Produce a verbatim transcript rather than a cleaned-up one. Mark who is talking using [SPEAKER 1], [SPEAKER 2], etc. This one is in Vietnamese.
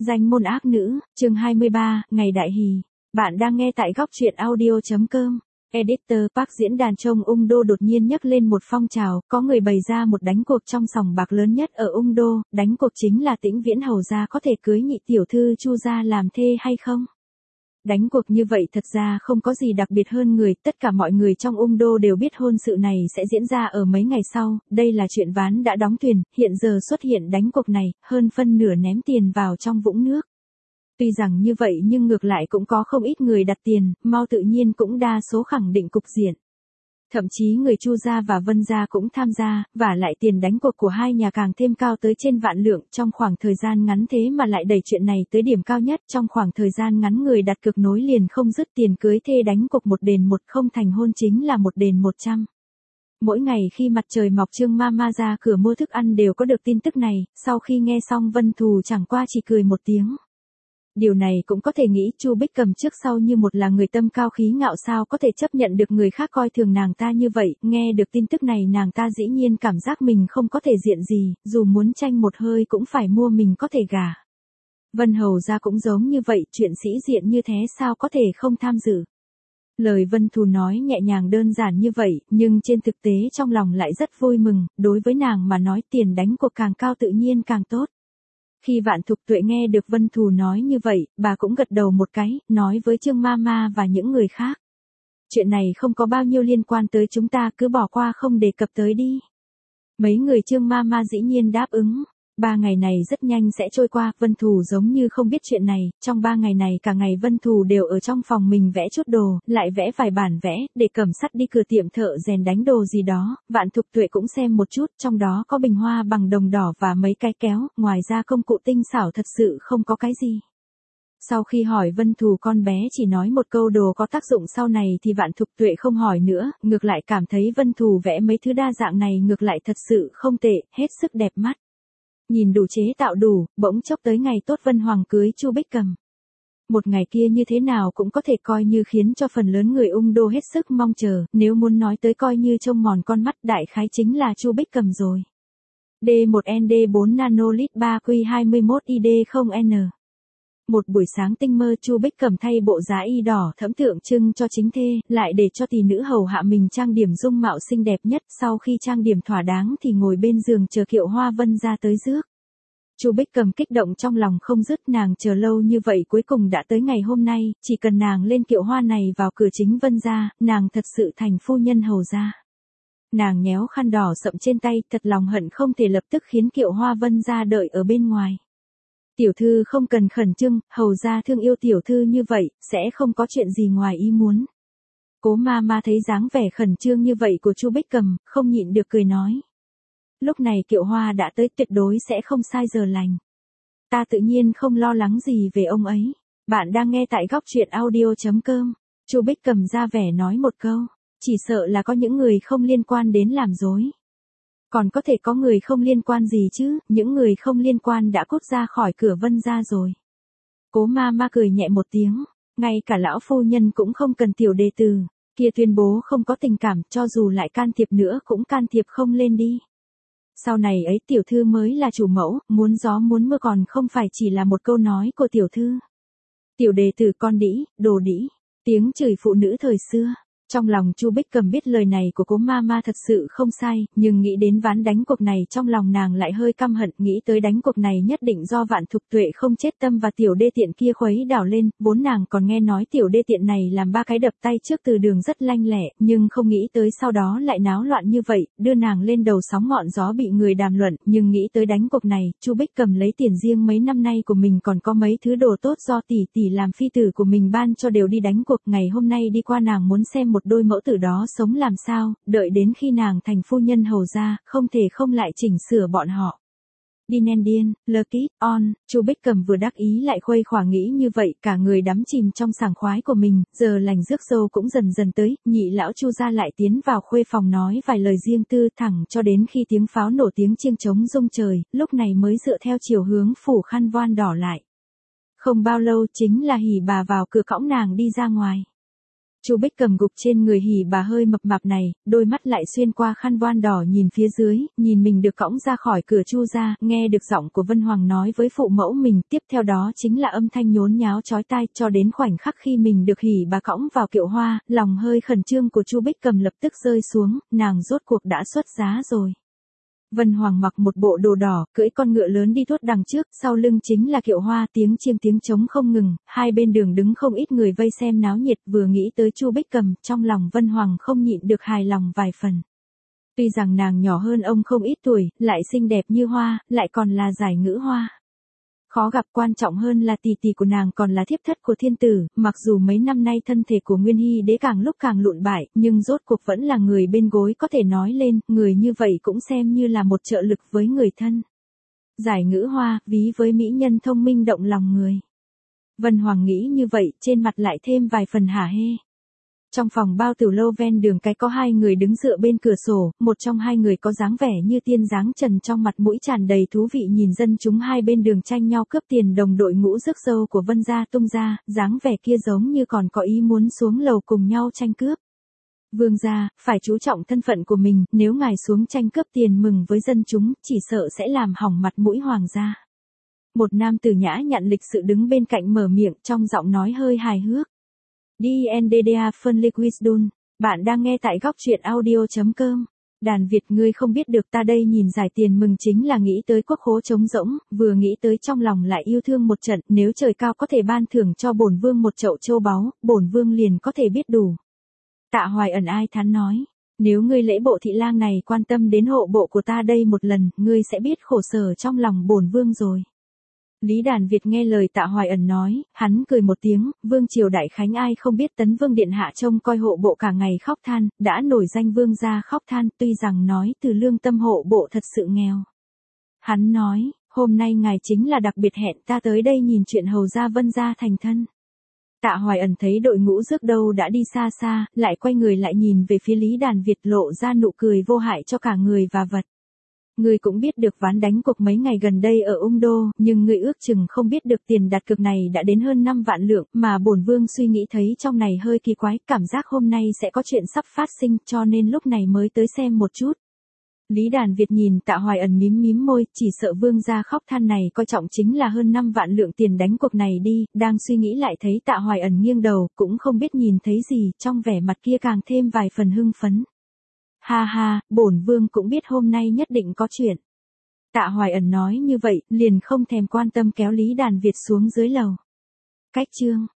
[SPEAKER 1] Danh môn ác nữ, chương hai mươi ba, ngày đại hỷ. Bạn đang nghe tại góc truyện audio.com. Editor Park diễn đàn trong Ung Đô đột nhiên nhấc lên một phong trào, có người bày ra một đánh cuộc trong sòng bạc lớn nhất ở Ung Đô, đánh cuộc chính là Tĩnh Viễn hầu gia có thể cưới nhị tiểu thư Chu gia làm thê hay không. Đánh cuộc như vậy thật ra không có gì đặc biệt hơn người, tất cả mọi người trong Ung Đô đều biết hôn sự này sẽ diễn ra ở mấy ngày sau, đây là chuyện ván đã đóng thuyền, hiện giờ xuất hiện đánh cuộc này, hơn phân nửa ném tiền vào trong vũng nước. Tuy rằng như vậy nhưng ngược lại cũng có không ít người đặt tiền, mau tự nhiên cũng đa số khẳng định cục diện. Thậm chí người Chu gia và Vân gia cũng tham gia, và lại tiền đánh cuộc của hai nhà càng thêm cao tới trên vạn lượng, trong khoảng thời gian ngắn thế mà lại đẩy chuyện này tới điểm cao nhất, trong khoảng thời gian ngắn người đặt cược nối liền không dứt, tiền cưới thê đánh cuộc một đền một, không thành hôn chính là một đền một trăm. Mỗi ngày khi mặt trời mọc Trương Mama ra cửa mua thức ăn đều có được tin tức này, sau khi nghe xong Vân Thù chẳng qua chỉ cười một tiếng. Điều này cũng có thể nghĩ Chu Bích Cầm trước sau như một là người tâm cao khí ngạo, sao có thể chấp nhận được người khác coi thường nàng ta như vậy, nghe được tin tức này nàng ta dĩ nhiên cảm giác mình không có thể diện gì, dù muốn tranh một hơi cũng phải mua mình có thể gả. Vân hầu gia cũng giống như vậy, chuyện sĩ diện như thế sao có thể không tham dự. Lời Vân Thù nói nhẹ nhàng đơn giản như vậy, nhưng trên thực tế trong lòng lại rất vui mừng, đối với nàng mà nói tiền đánh cuộc càng cao tự nhiên càng tốt. Khi Vạn Thục Tuệ nghe được Vân Thù nói như vậy, bà cũng gật đầu một cái, nói với Trương Mama và những người khác. Chuyện này không có bao nhiêu liên quan tới chúng ta, cứ bỏ qua không đề cập tới đi. Mấy người Trương Mama dĩ nhiên đáp ứng. Ba ngày này rất nhanh sẽ trôi qua, Vân Thù giống như không biết chuyện này, trong ba ngày này cả ngày Vân Thù đều ở trong phòng mình vẽ chút đồ, lại vẽ vài bản vẽ, để cầm sắt đi cửa tiệm thợ rèn đánh đồ gì đó, Vạn Thục Tuệ cũng xem một chút, trong đó có bình hoa bằng đồng đỏ và mấy cái kéo, ngoài ra công cụ tinh xảo thật sự không có cái gì. Sau khi hỏi Vân Thù con bé chỉ nói một câu đồ có tác dụng sau này thì Vạn Thục Tuệ không hỏi nữa, ngược lại cảm thấy Vân Thù vẽ mấy thứ đa dạng này ngược lại thật sự không tệ, hết sức đẹp mắt. Nhìn đủ chế tạo đủ, bỗng chốc tới ngày tốt Vân Hoàng cưới Chu Bích Cầm. Một ngày kia như thế nào cũng có thể coi như khiến cho phần lớn người Ung Đô hết sức mong chờ, nếu muốn nói tới coi như trông mòn con mắt đại khái chính là Chu Bích Cầm rồi. D một N D bốn nanolit ba Q hai mươi mốt I D không N. Một buổi sáng tinh mơ Chu Bích Cầm thay bộ giá y đỏ thẫm tượng trưng cho chính thê, lại để cho tỷ nữ hầu hạ mình trang điểm dung mạo xinh đẹp nhất, sau khi trang điểm thỏa đáng thì ngồi bên giường chờ Kiệu Hoa Vân ra tới rước. Chu Bích Cầm kích động trong lòng không dứt, nàng chờ lâu như vậy cuối cùng đã tới ngày hôm nay, chỉ cần nàng lên kiệu hoa này vào cửa chính Vân gia, nàng thật sự thành phu nhân hầu gia. Nàng nhéo khăn đỏ sậm trên tay, thật lòng hận không thể lập tức khiến Kiệu Hoa Vân gia đợi ở bên ngoài. Tiểu thư không cần khẩn trương, hầu gia thương yêu tiểu thư như vậy, sẽ không có chuyện gì ngoài ý muốn. Cố Mama thấy dáng vẻ khẩn trương như vậy của Chu Bích Cầm, không nhịn được cười nói. Lúc này Kiệu Hoa đã tới, tuyệt đối sẽ không sai giờ lành. Ta tự nhiên không lo lắng gì về ông ấy. Bạn đang nghe tại góc truyện audio.com. Chu Bích Cầm ra vẻ nói một câu, chỉ sợ là có những người không liên quan đến làm dối. Còn có thể có người không liên quan gì chứ, những người không liên quan đã cút ra khỏi cửa Vân gia rồi. Cố Mama cười nhẹ một tiếng, ngay cả lão phu nhân cũng không cần tiểu đệ tử kia tuyên bố không có tình cảm, cho dù lại can thiệp nữa cũng can thiệp không lên đi. Sau này ấy tiểu thư mới là chủ mẫu, muốn gió muốn mưa còn không phải chỉ là một câu nói của tiểu thư. Tiểu đệ tử con đĩ, đồ đĩ, tiếng chửi phụ nữ thời xưa. Trong lòng Chu Bích Cầm biết lời này của Cố Mama thật sự không sai, nhưng nghĩ đến ván đánh cuộc này trong lòng nàng lại hơi căm hận, nghĩ tới đánh cuộc này nhất định do Vạn Thục Tuệ không chết tâm và tiểu đê tiện kia khuấy đảo lên, vốn nàng còn nghe nói tiểu đê tiện này làm ba cái đập tay trước từ đường rất lanh lẹ, nhưng không nghĩ tới sau đó lại náo loạn như vậy, đưa nàng lên đầu sóng ngọn gió bị người đàm luận, nhưng nghĩ tới đánh cuộc này, Chu Bích Cầm lấy tiền riêng mấy năm nay của mình còn có mấy thứ đồ tốt do tỷ tỷ làm phi tử của mình ban cho đều đi đánh cuộc, ngày hôm nay đi qua nàng muốn xem một đôi mẫu tử đó sống làm sao, đợi đến khi nàng thành phu nhân hầu gia, không thể không lại chỉnh sửa bọn họ. Điên điên, Lucky, on, Chu Bích Cầm vừa đắc ý lại khuây khỏa nghĩ như vậy, cả người đắm chìm trong sảng khoái của mình, giờ lành rước dâu cũng dần dần tới, nhị lão Chu gia lại tiến vào khuê phòng nói vài lời riêng tư thẳng cho đến khi tiếng pháo nổ tiếng chiêng trống rung trời, lúc này mới dựa theo chiều hướng phủ khăn voan đỏ lại. Không bao lâu chính là hỉ bà vào cửa cõng nàng đi ra ngoài. Chu Bích Cầm gục trên người hỉ bà hơi mập mạp này, đôi mắt lại xuyên qua khăn voan đỏ nhìn phía dưới, nhìn mình được cõng ra khỏi cửa Chu gia, nghe được giọng của Vân Hoàng nói với phụ mẫu mình, tiếp theo đó chính là âm thanh nhốn nháo chói tai, cho đến khoảnh khắc khi mình được hỉ bà cõng vào kiệu hoa, lòng hơi khẩn trương của Chu Bích Cầm lập tức rơi xuống, nàng rốt cuộc đã xuất giá rồi. Vân Hoàng mặc một bộ đồ đỏ, cưỡi con ngựa lớn đi tuốt đằng trước, sau lưng chính là kiệu hoa, tiếng chiêng tiếng trống không ngừng, hai bên đường đứng không ít người vây xem náo nhiệt, vừa nghĩ tới Chu Bích Cầm, trong lòng Vân Hoàng không nhịn được hài lòng vài phần. Tuy rằng nàng nhỏ hơn ông không ít tuổi, lại xinh đẹp như hoa, lại còn là giải ngữ hoa. Khó gặp, quan trọng hơn là tỷ tỷ của nàng còn là thiếp thất của thiên tử, mặc dù mấy năm nay thân thể của Nguyên Hy đế càng lúc càng lụn bại, nhưng rốt cuộc vẫn là người bên gối có thể nói lên, người như vậy cũng xem như là một trợ lực với người thân. Giải ngữ hoa, ví với mỹ nhân thông minh động lòng người. Vân Hoàng nghĩ như vậy, trên mặt lại thêm vài phần hả hê. Trong phòng bao tiểu lâu ven đường cái có hai người đứng dựa bên cửa sổ, một trong hai người có dáng vẻ như tiên dáng trần, trong mặt mũi tràn đầy thú vị nhìn dân chúng hai bên đường tranh nhau cướp tiền đồng đội ngũ rước dâu của Vân gia tung ra, dáng vẻ kia giống như còn có ý muốn xuống lầu cùng nhau tranh cướp. Vương gia, phải chú trọng thân phận của mình, nếu ngài xuống tranh cướp tiền mừng với dân chúng, chỉ sợ sẽ làm hỏng mặt mũi hoàng gia. Một nam tử nhã nhặn lịch sự đứng bên cạnh mở miệng, trong giọng nói hơi hài hước. đê en đê đê a Phân Liquidun, bạn đang nghe tại góc truyện audio chấm com. Đàn Việt, ngươi không biết được, ta đây nhìn giải tiền mừng chính là nghĩ tới quốc khố trống rỗng, vừa nghĩ tới trong lòng lại yêu thương một trận, nếu trời cao có thể ban thưởng cho bổn vương một chậu châu báu, bổn vương liền có thể biết đủ. Tạ Hoài Ẩn ai thán nói, nếu ngươi lễ bộ thị lang này quan tâm đến hộ bộ của ta đây một lần, ngươi sẽ biết khổ sở trong lòng bổn vương rồi. Lý Đàn Việt nghe lời Tạ Hoài Ẩn nói, hắn cười một tiếng, vương triều đại khánh ai không biết Tấn Vương điện hạ trông coi hộ bộ cả ngày khóc than, đã nổi danh vương gia khóc than, tuy rằng nói từ lương tâm hộ bộ thật sự nghèo. Hắn nói, hôm nay ngài chính là đặc biệt hẹn ta tới đây nhìn chuyện hầu gia Vân gia thành thân. Tạ Hoài Ẩn thấy đội ngũ rước đâu đã đi xa xa, lại quay người lại nhìn về phía Lý Đàn Việt, lộ ra nụ cười vô hại cho cả người và vật. Ngươi cũng biết được ván đánh cuộc mấy ngày gần đây ở Ung Đô, nhưng ngươi ước chừng không biết được tiền đặt cược này đã đến hơn năm vạn lượng, mà bổn vương suy nghĩ thấy trong này hơi kỳ quái, cảm giác hôm nay sẽ có chuyện sắp phát sinh, cho nên lúc này mới tới xem một chút. Lý Đàn Việt nhìn Tạ Hoài Ẩn mím mím môi, chỉ sợ vương gia khóc than này coi trọng chính là hơn năm vạn lượng tiền đánh cuộc này đi, đang suy nghĩ lại thấy Tạ Hoài Ẩn nghiêng đầu, cũng không biết nhìn thấy gì, trong vẻ mặt kia càng thêm vài phần hưng phấn. Ha ha, bổn vương cũng biết hôm nay nhất định có chuyện. Tạ Hoài Ẩn nói như vậy, liền không thèm quan tâm kéo Lý Đàn Việt xuống dưới lầu. Cách chương